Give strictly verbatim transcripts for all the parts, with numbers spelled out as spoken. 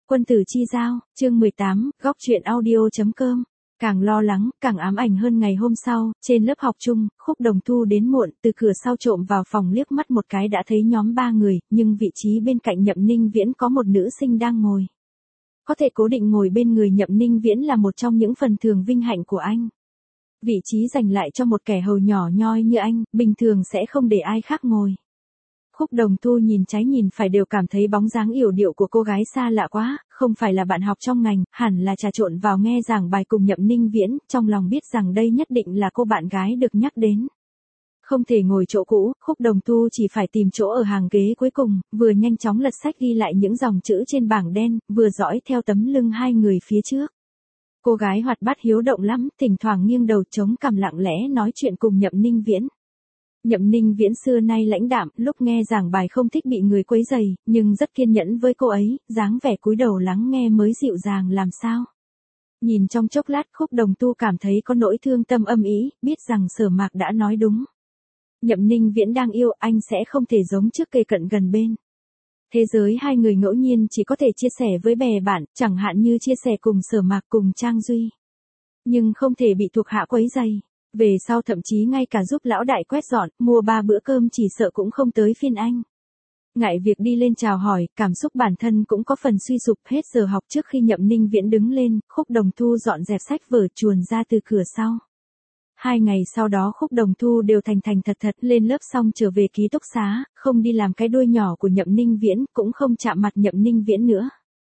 Quân tử chi giao, chương mười tám, góc truyện audio.com. Càng lo lắng, càng ám ảnh hơn ngày hôm sau, trên lớp học chung, Khúc Đồng Thu đến muộn, từ cửa sau trộm vào phòng liếc mắt một cái đã thấy nhóm ba người, nhưng vị trí bên cạnh Nhậm Ninh Viễn có một nữ sinh đang ngồi. Có thể cố định ngồi bên người Nhậm Ninh Viễn là một trong những phần thường vinh hạnh của anh. Vị trí dành lại cho một kẻ hầu nhỏ nhoi như anh, bình thường sẽ không để ai khác ngồi. Khúc Đồng Thu nhìn trái nhìn phải đều cảm thấy bóng dáng yểu điệu của cô gái xa lạ quá, không phải là bạn học trong ngành, hẳn là trà trộn vào nghe giảng bài cùng Nhậm Ninh Viễn, trong lòng biết rằng đây nhất định là cô bạn gái được nhắc đến. Không thể ngồi chỗ cũ, Khúc Đồng Thu chỉ phải tìm chỗ ở hàng ghế cuối cùng, vừa nhanh chóng lật sách ghi lại những dòng chữ trên bảng đen, vừa dõi theo tấm lưng hai người phía trước. Cô gái hoạt bát hiếu động lắm, thỉnh thoảng nghiêng đầu chống cằm lặng lẽ nói chuyện cùng Nhậm Ninh Viễn. Nhậm Ninh Viễn xưa nay lãnh đạm, lúc nghe giảng bài không thích bị người quấy rầy, nhưng rất kiên nhẫn với cô ấy, dáng vẻ cúi đầu lắng nghe mới dịu dàng làm sao. Nhìn trong chốc lát Khúc Đồng Thu cảm thấy có nỗi thương tâm âm ý, biết rằng Sở Mạc đã nói đúng. Nhậm Ninh Viễn đang yêu anh sẽ không thể giống trước kề cận gần bên. Thế giới hai người ngẫu nhiên chỉ có thể chia sẻ với bè bạn, chẳng hạn như chia sẻ cùng Sở Mạc cùng Trang Duy. Nhưng không thể bị thuộc hạ quấy rầy. Về sau thậm chí ngay cả giúp lão đại quét dọn, mua ba bữa cơm chỉ sợ cũng không tới phiên anh. Ngại việc đi lên chào hỏi, cảm xúc bản thân cũng có phần suy sụp. Hết giờ học trước khi Nhậm Ninh Viễn đứng lên, Khúc Đồng Thu dọn dẹp sách vở chuồn ra từ cửa sau. Hai ngày sau đó Khúc Đồng Thu đều thành thành thật thật lên lớp xong trở về ký túc xá, không đi làm cái đuôi nhỏ của Nhậm Ninh Viễn, cũng không chạm mặt Nhậm Ninh Viễn nữa.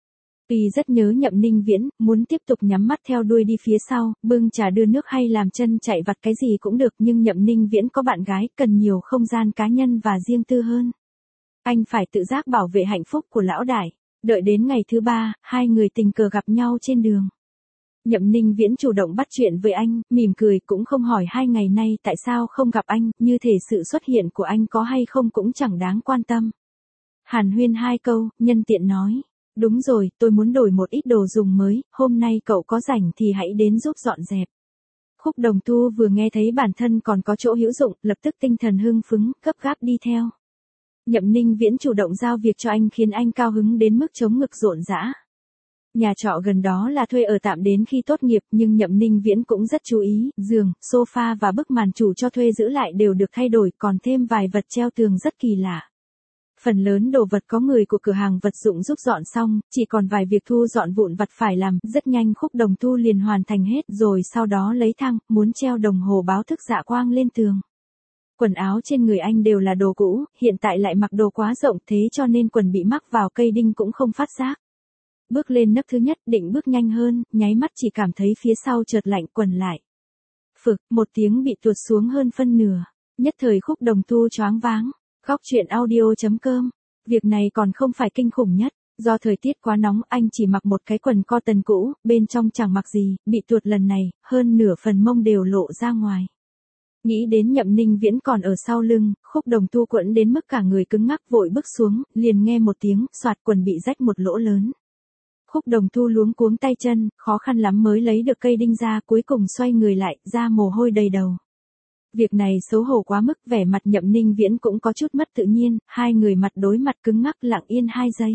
Tuy rất nhớ Nhậm Ninh Viễn, muốn tiếp tục nhắm mắt theo đuôi đi phía sau, bưng trà đưa nước hay làm chân chạy vặt cái gì cũng được, nhưng Nhậm Ninh Viễn có bạn gái, cần nhiều không gian cá nhân và riêng tư hơn. Anh phải tự giác bảo vệ hạnh phúc của lão đại. Đợi đến ngày thứ ba, hai người tình cờ gặp nhau trên đường. Nhậm Ninh Viễn chủ động bắt chuyện với anh, mỉm cười, cũng không hỏi hai ngày nay tại sao không gặp anh, như thể sự xuất hiện của anh có hay không cũng chẳng đáng quan tâm. Hàn huyên hai câu, nhân tiện nói. Đúng rồi, tôi muốn đổi một ít đồ dùng mới, hôm nay cậu có rảnh thì hãy đến giúp dọn dẹp. Khúc Đồng Thu vừa nghe thấy bản thân còn có chỗ hữu dụng, lập tức tinh thần hưng phấn, gấp gáp đi theo. Nhậm Ninh Viễn chủ động giao việc cho anh khiến anh cao hứng đến mức chống ngực rộn rã. Nhà trọ gần đó là thuê ở tạm đến khi tốt nghiệp, nhưng Nhậm Ninh Viễn cũng rất chú ý, giường, sofa và bức màn chủ cho thuê giữ lại đều được thay đổi, còn thêm vài vật treo tường rất kỳ lạ. Phần lớn đồ vật có người của cửa hàng vật dụng giúp dọn xong, chỉ còn vài việc thu dọn vụn vặt phải làm, rất nhanh Khúc Đồng Thu liền hoàn thành hết, rồi sau đó lấy thang, muốn treo đồng hồ báo thức dạ quang lên tường. Quần áo trên người anh đều là đồ cũ, hiện tại lại mặc đồ quá rộng, thế cho nên quần bị mắc vào cây đinh cũng không phát giác. Bước lên nấc thứ nhất, định bước nhanh hơn, nháy mắt chỉ cảm thấy phía sau chợt lạnh, quần lại. Phực, một tiếng bị tuột xuống hơn phân nửa. Nhất thời Khúc Đồng Thu choáng váng. Góc truyện audio.com. Việc này còn không phải kinh khủng nhất. Do thời tiết quá nóng, anh chỉ mặc một cái quần cotton cũ, bên trong chẳng mặc gì, bị tuột lần này, hơn nửa phần mông đều lộ ra ngoài. Nghĩ đến Nhậm Ninh Viễn còn ở sau lưng, Khúc Đồng Thu quẫn đến mức cả người cứng ngắc, vội bước xuống, liền nghe một tiếng, xoạt, quần bị rách một lỗ lớn. Khúc Đồng Thu luống cuống tay chân, khó khăn lắm mới lấy được cây đinh ra, cuối cùng xoay người lại, ra mồ hôi đầy đầu. Việc này xấu hổ quá mức, vẻ mặt Nhậm Ninh Viễn cũng có chút mất tự nhiên, hai người mặt đối mặt cứng ngắc lặng yên hai giây.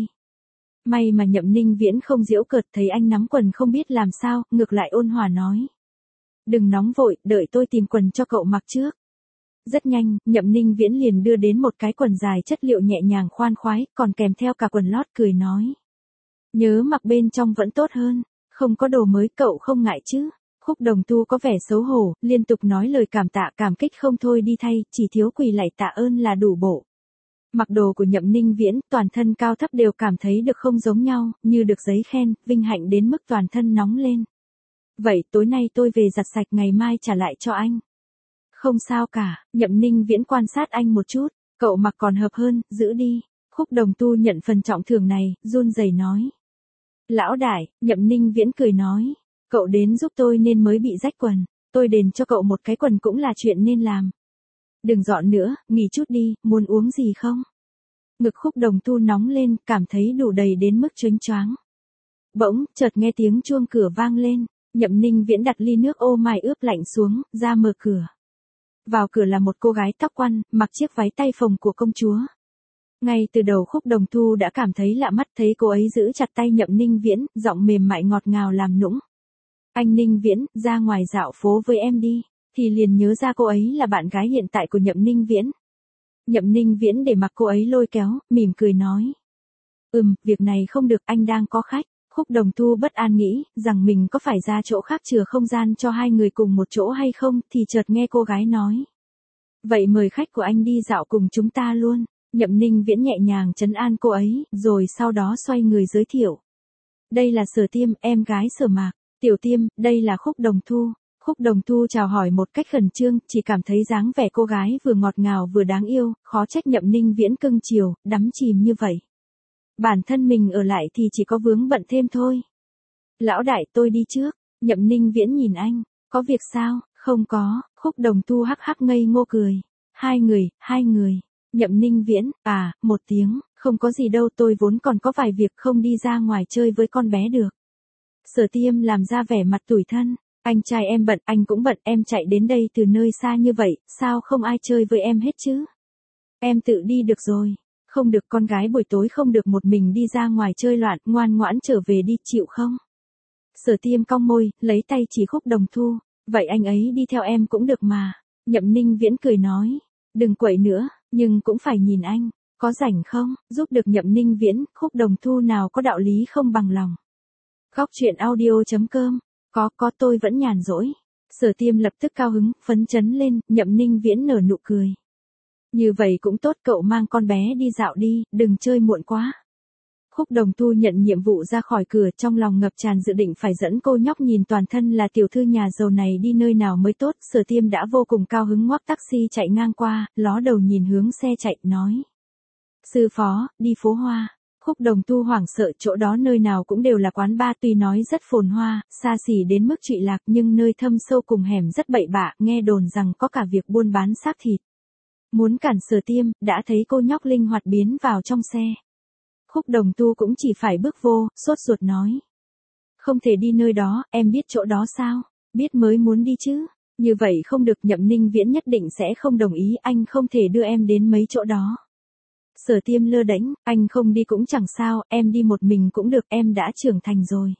May mà Nhậm Ninh Viễn không giễu cợt, thấy anh nắm quần không biết làm sao, ngược lại ôn hòa nói. Đừng nóng vội, đợi tôi tìm quần cho cậu mặc trước. Rất nhanh, Nhậm Ninh Viễn liền đưa đến một cái quần dài chất liệu nhẹ nhàng khoan khoái, còn kèm theo cả quần lót, cười nói. Nhớ mặc bên trong vẫn tốt hơn, không có đồ mới cậu không ngại chứ. Khúc Đồng Thu có vẻ xấu hổ, liên tục nói lời cảm tạ cảm kích không thôi đi thay, chỉ thiếu quỳ lạy tạ ơn là đủ bộ. Mặc đồ của Nhậm Ninh Viễn, toàn thân cao thấp đều cảm thấy được không giống nhau, như được giấy khen, vinh hạnh đến mức toàn thân nóng lên. Vậy tối nay tôi về giặt sạch, ngày mai trả lại cho anh. Không sao cả, Nhậm Ninh Viễn quan sát anh một chút, cậu mặc còn hợp hơn, giữ đi. Khúc Đồng Thu nhận phần trọng thưởng này, run rẩy nói. Lão đại, Nhậm Ninh Viễn cười nói. Cậu đến giúp tôi nên mới bị rách quần, tôi đền cho cậu một cái quần cũng là chuyện nên làm. Đừng dọn nữa, nghỉ chút đi, muốn uống gì không? Ngực Khúc Đồng Thu nóng lên, cảm thấy đủ đầy đến mức choáng choáng. Bỗng, chợt nghe tiếng chuông cửa vang lên, Nhậm Ninh Viễn đặt ly nước ô mai ướp lạnh xuống, ra mở cửa. Vào cửa là một cô gái tóc quăn, mặc chiếc váy tay phồng của công chúa. Ngay từ đầu Khúc Đồng Thu đã cảm thấy lạ mắt, thấy cô ấy giữ chặt tay Nhậm Ninh Viễn, giọng mềm mại ngọt ngào làm nũng. Anh Ninh Viễn, ra ngoài dạo phố với em đi, thì liền nhớ ra cô ấy là bạn gái hiện tại của Nhậm Ninh Viễn. Nhậm Ninh Viễn để mặc cô ấy lôi kéo, mỉm cười nói. Ừm, việc này không được, anh đang có khách. Khúc Đồng Thu bất an nghĩ, rằng mình có phải ra chỗ khác chừa không gian cho hai người cùng một chỗ hay không, thì chợt nghe cô gái nói. Vậy mời khách của anh đi dạo cùng chúng ta luôn. Nhậm Ninh Viễn nhẹ nhàng trấn an cô ấy, rồi sau đó xoay người giới thiệu. Đây là Sở Tiêm, em gái Sở Mạc. Tiểu Tiêm, đây là Khúc Đồng Thu. Khúc Đồng Thu chào hỏi một cách khẩn trương, chỉ cảm thấy dáng vẻ cô gái vừa ngọt ngào vừa đáng yêu, khó trách Nhậm Ninh Viễn cưng chiều, đắm chìm như vậy. Bản thân mình ở lại thì chỉ có vướng bận thêm thôi. Lão đại, tôi đi trước. Nhậm Ninh Viễn nhìn anh, có việc sao? Không có. Khúc Đồng Thu hắc hắc ngây ngô cười. Hai người, hai người. Nhậm Ninh Viễn, à, một tiếng, không có gì đâu, tôi vốn còn có vài việc không đi ra ngoài chơi với con bé được. Sở Tiêm làm ra vẻ mặt tủi thân. Anh trai em bận, anh cũng bận, em chạy đến đây từ nơi xa như vậy, sao không ai chơi với em hết chứ? Em tự đi được rồi. Không được, con gái buổi tối không được một mình đi ra ngoài chơi loạn, ngoan ngoãn trở về đi, chịu không? Sở Tiêm cong môi, lấy tay chỉ Khúc Đồng Thu. Vậy anh ấy đi theo em cũng được mà. Nhậm Ninh Viễn cười nói. Đừng quậy nữa, nhưng cũng phải nhìn anh. Có rảnh không? Giúp được Nhậm Ninh Viễn, Khúc Đồng Thu nào có đạo lý không bằng lòng. Góc truyện audio chấm com. Có, có, tôi vẫn nhàn rỗi. Sở Tiêm lập tức cao hứng, phấn chấn lên, Nhậm Ninh Viễn nở nụ cười. Như vậy cũng tốt, cậu mang con bé đi dạo đi, đừng chơi muộn quá. Khúc Đồng Thu nhận nhiệm vụ ra khỏi cửa, trong lòng ngập tràn dự định phải dẫn cô nhóc nhìn toàn thân là tiểu thư nhà giàu này đi nơi nào mới tốt. Sở Tiêm đã vô cùng cao hứng ngoắc taxi chạy ngang qua, ló đầu nhìn hướng xe chạy, nói. Sư phó, đi phố Hoa. Khúc Đồng Thu hoảng sợ, chỗ đó nơi nào cũng đều là quán bar, tuy nói rất phồn hoa, xa xỉ đến mức trụy lạc, nhưng nơi thâm sâu cùng hẻm rất bậy bạ, nghe đồn rằng có cả việc buôn bán xác thịt. Muốn cản Sở Tiêm, đã thấy cô nhóc linh hoạt biến vào trong xe. Khúc Đồng Thu cũng chỉ phải bước vô, sốt ruột nói. Không thể đi nơi đó, em biết chỗ đó sao? Biết mới muốn đi chứ. Như vậy không được, Nhậm Ninh Viễn nhất định sẽ không đồng ý, anh không thể đưa em đến mấy chỗ đó. Sở Tiêm lơ đễnh, anh không đi cũng chẳng sao, em đi một mình cũng được, em đã trưởng thành rồi.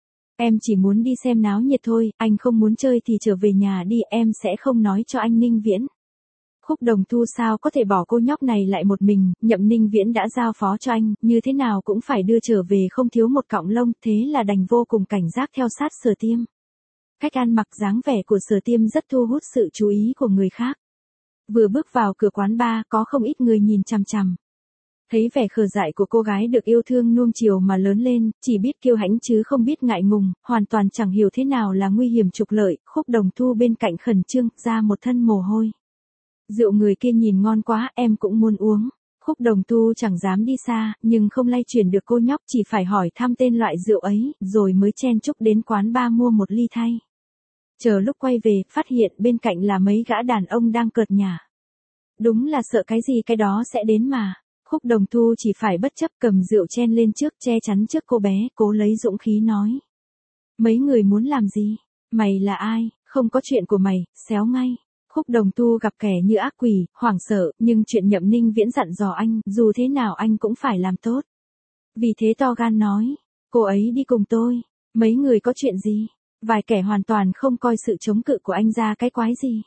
Em chỉ muốn đi xem náo nhiệt thôi, anh không muốn chơi thì trở về nhà đi, em sẽ không nói cho anh Ninh Viễn. Khúc Đồng Thu sao có thể bỏ cô nhóc này lại một mình, Nhậm Ninh Viễn đã giao phó cho anh, như thế nào cũng phải đưa trở về, không thiếu một cọng lông, thế là đành vô cùng cảnh giác theo sát Sở Tiêm. Cách ăn mặc dáng vẻ của Sở Tiêm rất thu hút sự chú ý của người khác. Vừa bước vào cửa quán bar, có không ít người nhìn chằm chằm. Thấy vẻ khờ dại của cô gái được yêu thương nuông chiều mà lớn lên, chỉ biết kiêu hãnh chứ không biết ngại ngùng, hoàn toàn chẳng hiểu thế nào là nguy hiểm trục lợi. Khúc Đồng Thu bên cạnh khẩn trương, ra một thân mồ hôi. Rượu người kia nhìn ngon quá, em cũng muốn uống. Khúc Đồng Thu chẳng dám đi xa, nhưng không lay chuyển được cô nhóc, chỉ phải hỏi thăm tên loại rượu ấy, rồi mới chen chúc đến quán bar mua một ly thay. Chờ lúc quay về, phát hiện bên cạnh là mấy gã đàn ông đang cợt nhả. Đúng là sợ cái gì cái đó sẽ đến mà. Khúc Đồng Thu chỉ phải bất chấp cầm rượu chen lên trước, che chắn trước cô bé, cố lấy dũng khí nói. Mấy người muốn làm gì? Mày là ai? Không có chuyện của mày, xéo ngay. Khúc Đồng Thu gặp kẻ như ác quỷ, hoảng sợ, nhưng chuyện Nhậm Ninh Viễn dặn dò anh, dù thế nào anh cũng phải làm tốt. Vì thế to gan nói, cô ấy đi cùng tôi. Mấy người có chuyện gì? Vài kẻ hoàn toàn không coi sự chống cự của anh ra cái quái gì.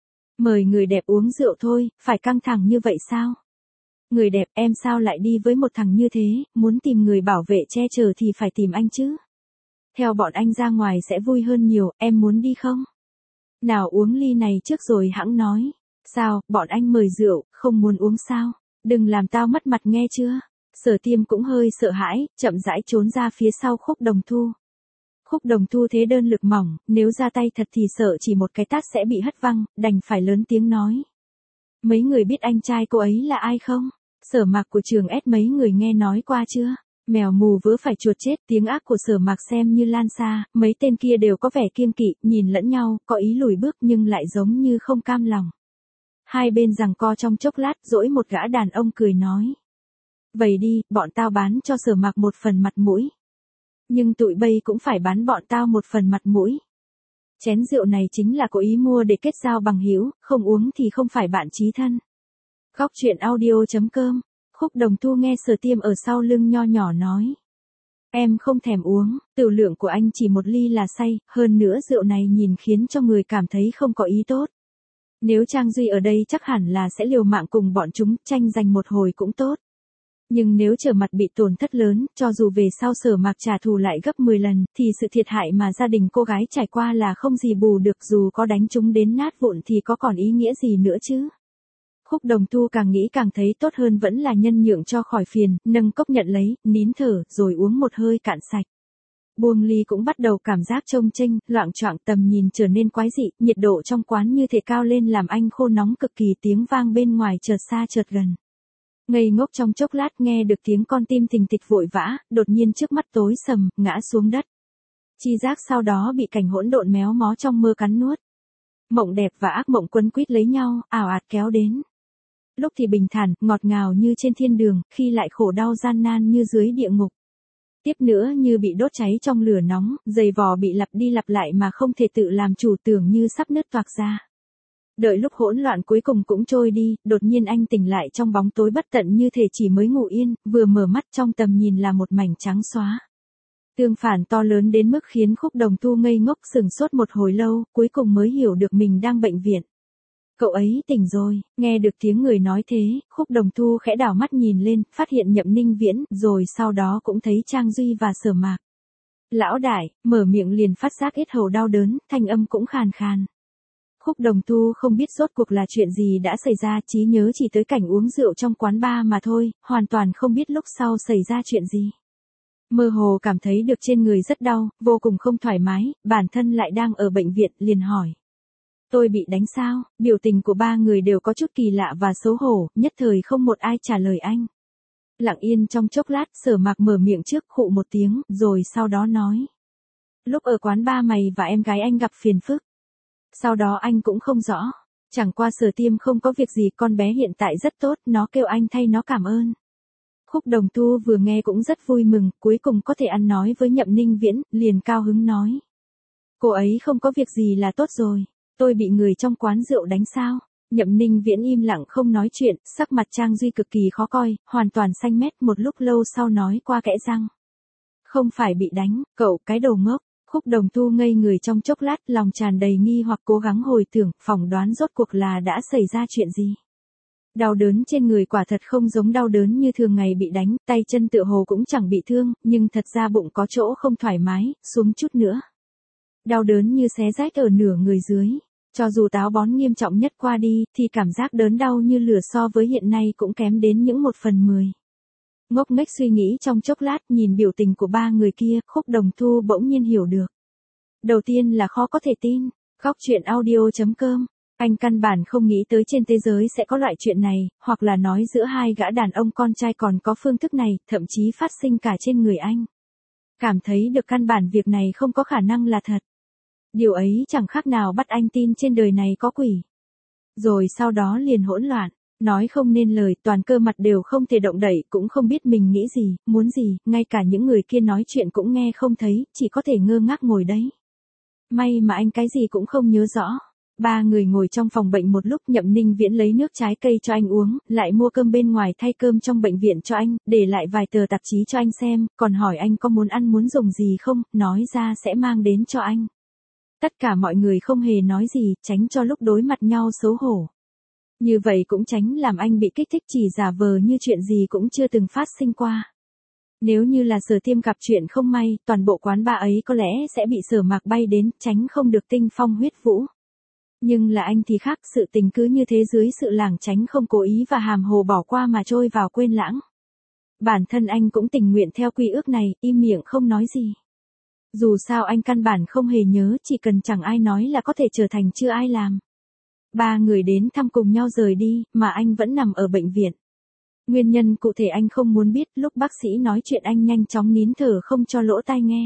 Mời người đẹp uống rượu thôi, phải căng thẳng như vậy sao? Người đẹp, em sao lại đi với một thằng như thế, muốn tìm người bảo vệ che chở thì phải tìm anh chứ. Theo bọn anh ra ngoài sẽ vui hơn nhiều, em muốn đi không? Nào uống ly này trước rồi hẵng nói. Sao, bọn anh mời rượu, không muốn uống sao? Đừng làm tao mất mặt nghe chưa? Sở Tiêm cũng hơi sợ hãi, chậm rãi trốn ra phía sau Khúc Đồng Thu. Khúc Đồng Thu thế đơn lực mỏng, nếu ra tay thật thì sợ chỉ một cái tát sẽ bị hất văng, đành phải lớn tiếng nói. Mấy người biết anh trai cô ấy là ai không? Sở Mạc của trường S mấy người nghe nói qua chưa? Mèo mù vớ phải chuột chết, tiếng ác của Sở Mạc xem như lan xa, mấy tên kia đều có vẻ kiêng kỵ, nhìn lẫn nhau, có ý lùi bước nhưng lại giống như không cam lòng. Hai bên giằng co trong chốc lát, dỗi một gã đàn ông cười nói. Vậy đi, bọn tao bán cho Sở Mạc một phần mặt mũi. Nhưng tụi bây cũng phải bán bọn tao một phần mặt mũi. Chén rượu này chính là cố ý mua để kết giao bằng hữu, không uống thì không phải bạn chí thân. Góc truyện audio chấm com Khúc Đồng Thu nghe Sở Tiêm ở sau lưng nho nhỏ nói. Em không thèm uống, tiểu lượng của anh chỉ một ly là say, hơn nữa rượu này nhìn khiến cho người cảm thấy không có ý tốt. Nếu Trang Duy ở đây chắc hẳn là sẽ liều mạng cùng bọn chúng, tranh giành một hồi cũng tốt. Nhưng nếu Trở Mặt bị tổn thất lớn, cho dù về sau Sở Mạc trả thù lại gấp mười lần, thì sự thiệt hại mà gia đình cô gái trải qua là không gì bù được, dù có đánh chúng đến nát vụn thì có còn ý nghĩa gì nữa chứ. Khúc Đồng Thu càng nghĩ càng thấy tốt hơn vẫn là nhân nhượng cho khỏi phiền, nâng cốc nhận lấy, nín thở, rồi uống một hơi cạn sạch. Buông ly cũng bắt đầu cảm giác trông chênh, loạng choạng, tầm nhìn trở nên quái dị, nhiệt độ trong quán như thể cao lên làm anh khô nóng cực kỳ, tiếng vang bên ngoài chợt xa chợt gần. Ngây ngốc trong chốc lát nghe được tiếng con tim thình thịch vội vã, đột nhiên trước mắt tối sầm, ngã xuống đất. Chi giác sau đó bị cảnh hỗn độn méo mó trong mơ cắn nuốt. Mộng đẹp và ác mộng quấn quýt lấy nhau, ảo ạt kéo đến. Lúc thì bình thản, ngọt ngào như trên thiên đường, khi lại khổ đau gian nan như dưới địa ngục. Tiếp nữa như bị đốt cháy trong lửa nóng, giày vò bị lặp đi lặp lại mà không thể tự làm chủ, tưởng như sắp nứt toạc ra. Đợi lúc hỗn loạn cuối cùng cũng trôi đi, đột nhiên anh tỉnh lại trong bóng tối bất tận như thể chỉ mới ngủ yên, vừa mở mắt trong tầm nhìn là một mảnh trắng xóa. Tương phản to lớn đến mức khiến Khúc Đồng Thu ngây ngốc sừng sốt một hồi lâu, cuối cùng mới hiểu được mình đang bệnh viện. Cậu ấy tỉnh rồi, nghe được tiếng người nói thế, Khúc Đồng Thu khẽ đảo mắt nhìn lên, phát hiện Nhậm Ninh Viễn, rồi sau đó cũng thấy Trang Duy và Sở Mạc. Lão đại, mở miệng liền phát giác yết hầu đau đớn, thanh âm cũng khàn khàn. Khúc Đồng Thu không biết rốt cuộc là chuyện gì đã xảy ra, trí nhớ chỉ tới cảnh uống rượu trong quán bar mà thôi, hoàn toàn không biết lúc sau xảy ra chuyện gì. Mơ hồ cảm thấy được trên người rất đau, vô cùng không thoải mái, bản thân lại đang ở bệnh viện, liền hỏi. Tôi bị đánh sao? Biểu tình của ba người đều có chút kỳ lạ và xấu hổ, nhất thời không một ai trả lời anh. Lặng yên trong chốc lát, Sở Mạc mở miệng trước, khụ một tiếng, rồi sau đó nói. Lúc ở quán ba mày và em gái anh gặp phiền phức. Sau đó anh cũng không rõ. Chẳng qua Sở Tiêm không có việc gì, con bé hiện tại rất tốt, nó kêu anh thay nó cảm ơn. Khúc Đồng Thu vừa nghe cũng rất vui mừng, cuối cùng có thể ăn nói với Nhậm Ninh Viễn, liền cao hứng nói. Cô ấy không có việc gì là tốt rồi. Tôi bị người trong quán rượu đánh sao? Nhậm Ninh Viễn im lặng không nói chuyện, sắc mặt Trang Duy cực kỳ khó coi, hoàn toàn xanh mét, một lúc lâu sau nói qua kẽ răng. Không phải bị đánh, cậu cái đầu ngốc. Khúc Đồng Thu ngây người trong chốc lát, lòng tràn đầy nghi hoặc cố gắng hồi tưởng, phỏng đoán rốt cuộc là đã xảy ra chuyện gì. Đau đớn trên người quả thật không giống đau đớn như thường ngày bị đánh, tay chân tựa hồ cũng chẳng bị thương, nhưng thật ra bụng có chỗ không thoải mái, xuống chút nữa. Đau đớn như xé rách ở nửa người dưới. Cho dù táo bón nghiêm trọng nhất qua đi, thì cảm giác đớn đau như lửa so với hiện nay cũng kém đến những một phần mười. Ngốc nghếch suy nghĩ trong chốc lát, nhìn biểu tình của ba người kia, Khúc Đồng Thu bỗng nhiên hiểu được. Đầu tiên là khó có thể tin. Góc truyện audio chấm com. Anh căn bản không nghĩ tới trên thế giới sẽ có loại chuyện này, hoặc là nói giữa hai gã đàn ông con trai còn có phương thức này, thậm chí phát sinh cả trên người anh. Cảm thấy được căn bản việc này không có khả năng là thật. Điều ấy chẳng khác nào bắt anh tin trên đời này có quỷ. Rồi sau đó liền hỗn loạn, nói không nên lời, toàn cơ mặt đều không thể động đậy, cũng không biết mình nghĩ gì, muốn gì, ngay cả những người kia nói chuyện cũng nghe không thấy, chỉ có thể ngơ ngác ngồi đấy. May mà anh cái gì cũng không nhớ rõ. Ba người ngồi trong phòng bệnh một lúc, Nhậm Ninh Viễn lấy nước trái cây cho anh uống, lại mua cơm bên ngoài thay cơm trong bệnh viện cho anh, để lại vài tờ tạp chí cho anh xem, còn hỏi anh có muốn ăn muốn dùng gì không, nói ra sẽ mang đến cho anh. Tất cả mọi người không hề nói gì, tránh cho lúc đối mặt nhau xấu hổ. Như vậy cũng tránh làm anh bị kích thích chỉ giả vờ như chuyện gì cũng chưa từng phát sinh qua. Nếu như là Sở Tiêm gặp chuyện không may, toàn bộ quán bar ấy có lẽ sẽ bị Sở Mạc bay đến, tránh không được tinh phong huyết vũ. Nhưng là anh thì khác, sự tình cứ như thế dưới sự lảng tránh không cố ý và hàm hồ bỏ qua mà trôi vào quên lãng. Bản thân anh cũng tình nguyện theo quy ước này, im miệng không nói gì. Dù sao anh căn bản không hề nhớ, chỉ cần chẳng ai nói là có thể trở thành chưa ai làm. Ba người đến thăm cùng nhau rời đi, mà anh vẫn nằm ở bệnh viện. Nguyên nhân cụ thể anh không muốn biết, lúc bác sĩ nói chuyện anh nhanh chóng nín thở không cho lỗ tai nghe.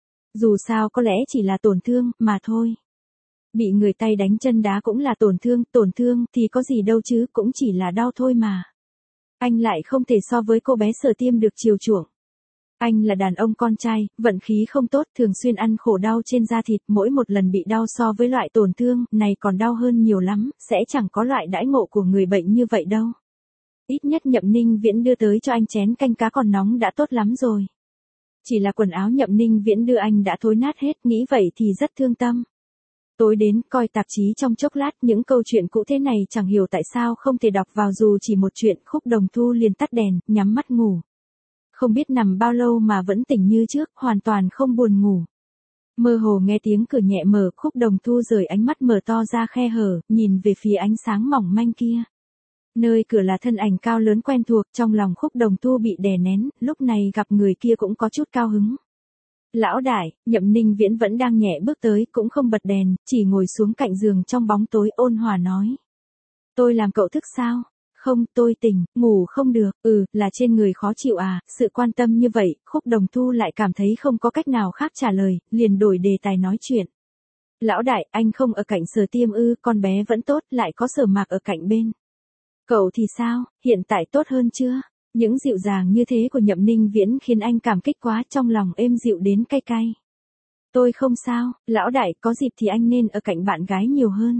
Dù sao có lẽ chỉ là tổn thương, mà thôi. Bị người tay đánh chân đá cũng là tổn thương, tổn thương thì có gì đâu chứ, cũng chỉ là đau thôi mà. Anh lại không thể so với cô bé Sở Tiêm được chiều chuộng. Anh là đàn ông con trai, vận khí không tốt, thường xuyên ăn khổ đau trên da thịt, mỗi một lần bị đau so với loại tổn thương này còn đau hơn nhiều lắm, sẽ chẳng có loại đãi ngộ của người bệnh như vậy đâu. Ít nhất Nhậm Ninh Viễn đưa tới cho anh chén canh cá còn nóng đã tốt lắm rồi. Chỉ là quần áo Nhậm Ninh Viễn đưa anh đã thối nát hết, nghĩ vậy thì rất thương tâm. Tối đến, coi tạp chí trong chốc lát, những câu chuyện cũ thế này chẳng hiểu tại sao không thể đọc vào dù chỉ một chuyện, Khúc Đồng Thu liền tắt đèn, nhắm mắt ngủ. Không biết nằm bao lâu mà vẫn tỉnh như trước, hoàn toàn không buồn ngủ. Mơ hồ nghe tiếng cửa nhẹ mở, Khúc Đồng Thu rời ánh mắt mở to ra khe hở, nhìn về phía ánh sáng mỏng manh kia. Nơi cửa là thân ảnh cao lớn quen thuộc, trong lòng Khúc Đồng Thu bị đè nén, lúc này gặp người kia cũng có chút cao hứng. Lão đại, Nhậm Ninh Viễn vẫn đang nhẹ bước tới, cũng không bật đèn, chỉ ngồi xuống cạnh giường trong bóng tối ôn hòa nói. Tôi làm cậu thức sao? Không, tôi tỉnh, ngủ không được, ừ, là trên người khó chịu à, sự quan tâm như vậy, Khúc Đồng Thu lại cảm thấy không có cách nào khác trả lời, liền đổi đề tài nói chuyện. Lão đại, anh không ở cạnh Sở Tiêm ư, con bé vẫn tốt, lại có Sở Mạc ở cạnh bên. Cậu thì sao, hiện tại tốt hơn chưa? Những dịu dàng như thế của Nhậm Ninh Viễn khiến anh cảm kích quá, trong lòng êm dịu đến cay cay. Tôi không sao, lão đại, có dịp thì anh nên ở cạnh bạn gái nhiều hơn.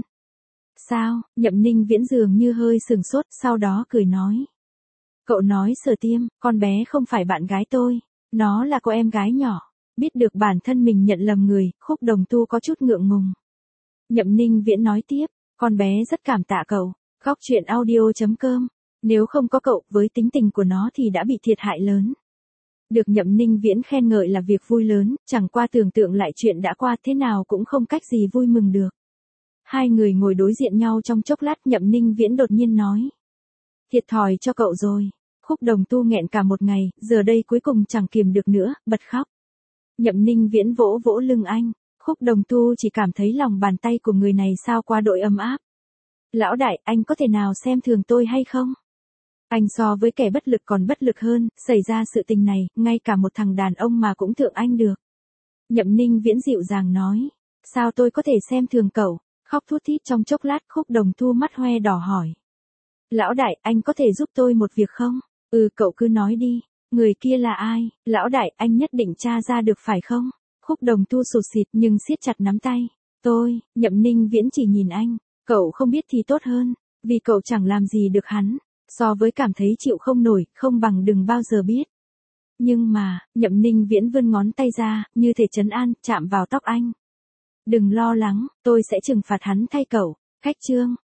Sao, Nhậm Ninh Viễn dường như hơi sừng sốt, sau đó cười nói. Cậu nói Sở Tiêm, con bé không phải bạn gái tôi, nó là cô em gái nhỏ. Biết được bản thân mình nhận lầm người, Khúc Đồng Thu có chút ngượng ngùng. Nhậm Ninh Viễn nói tiếp, con bé rất cảm tạ cậu. Góc truyện audio chấm com. Nếu không có cậu, với tính tình của nó thì đã bị thiệt hại lớn. Được Nhậm Ninh Viễn khen ngợi là việc vui lớn, chẳng qua tưởng tượng lại chuyện đã qua thế nào cũng không cách gì vui mừng được. Hai người ngồi đối diện nhau trong chốc lát, Nhậm Ninh Viễn đột nhiên nói. Thiệt thòi cho cậu rồi. Khúc Đồng Thu nghẹn cả một ngày, giờ đây cuối cùng chẳng kiềm được nữa, bật khóc. Nhậm Ninh Viễn vỗ vỗ lưng anh. Khúc Đồng Thu chỉ cảm thấy lòng bàn tay của người này sao qua đội ấm áp. Lão đại, anh có thể nào xem thường tôi hay không? Anh so với kẻ bất lực còn bất lực hơn, xảy ra sự tình này, ngay cả một thằng đàn ông mà cũng thượng anh được. Nhậm Ninh Viễn dịu dàng nói, sao tôi có thể xem thường cậu? Khóc thút thít trong chốc lát, Khúc Đồng Thu mắt hoe đỏ hỏi. Lão đại, anh có thể giúp tôi một việc không? Ừ, cậu cứ nói đi, người kia là ai? Lão đại, anh nhất định tra ra được phải không? Khúc Đồng Thu sụt sịt nhưng siết chặt nắm tay. Tôi, Nhậm Ninh Viễn chỉ nhìn anh, cậu không biết thì tốt hơn, vì cậu chẳng làm gì được hắn. So với cảm thấy chịu không nổi, không bằng đừng bao giờ biết. Nhưng mà, Nhậm Ninh Viễn vươn ngón tay ra, như thể trấn an, chạm vào tóc anh. Đừng lo lắng, tôi sẽ trừng phạt hắn thay cậu. Khách chương.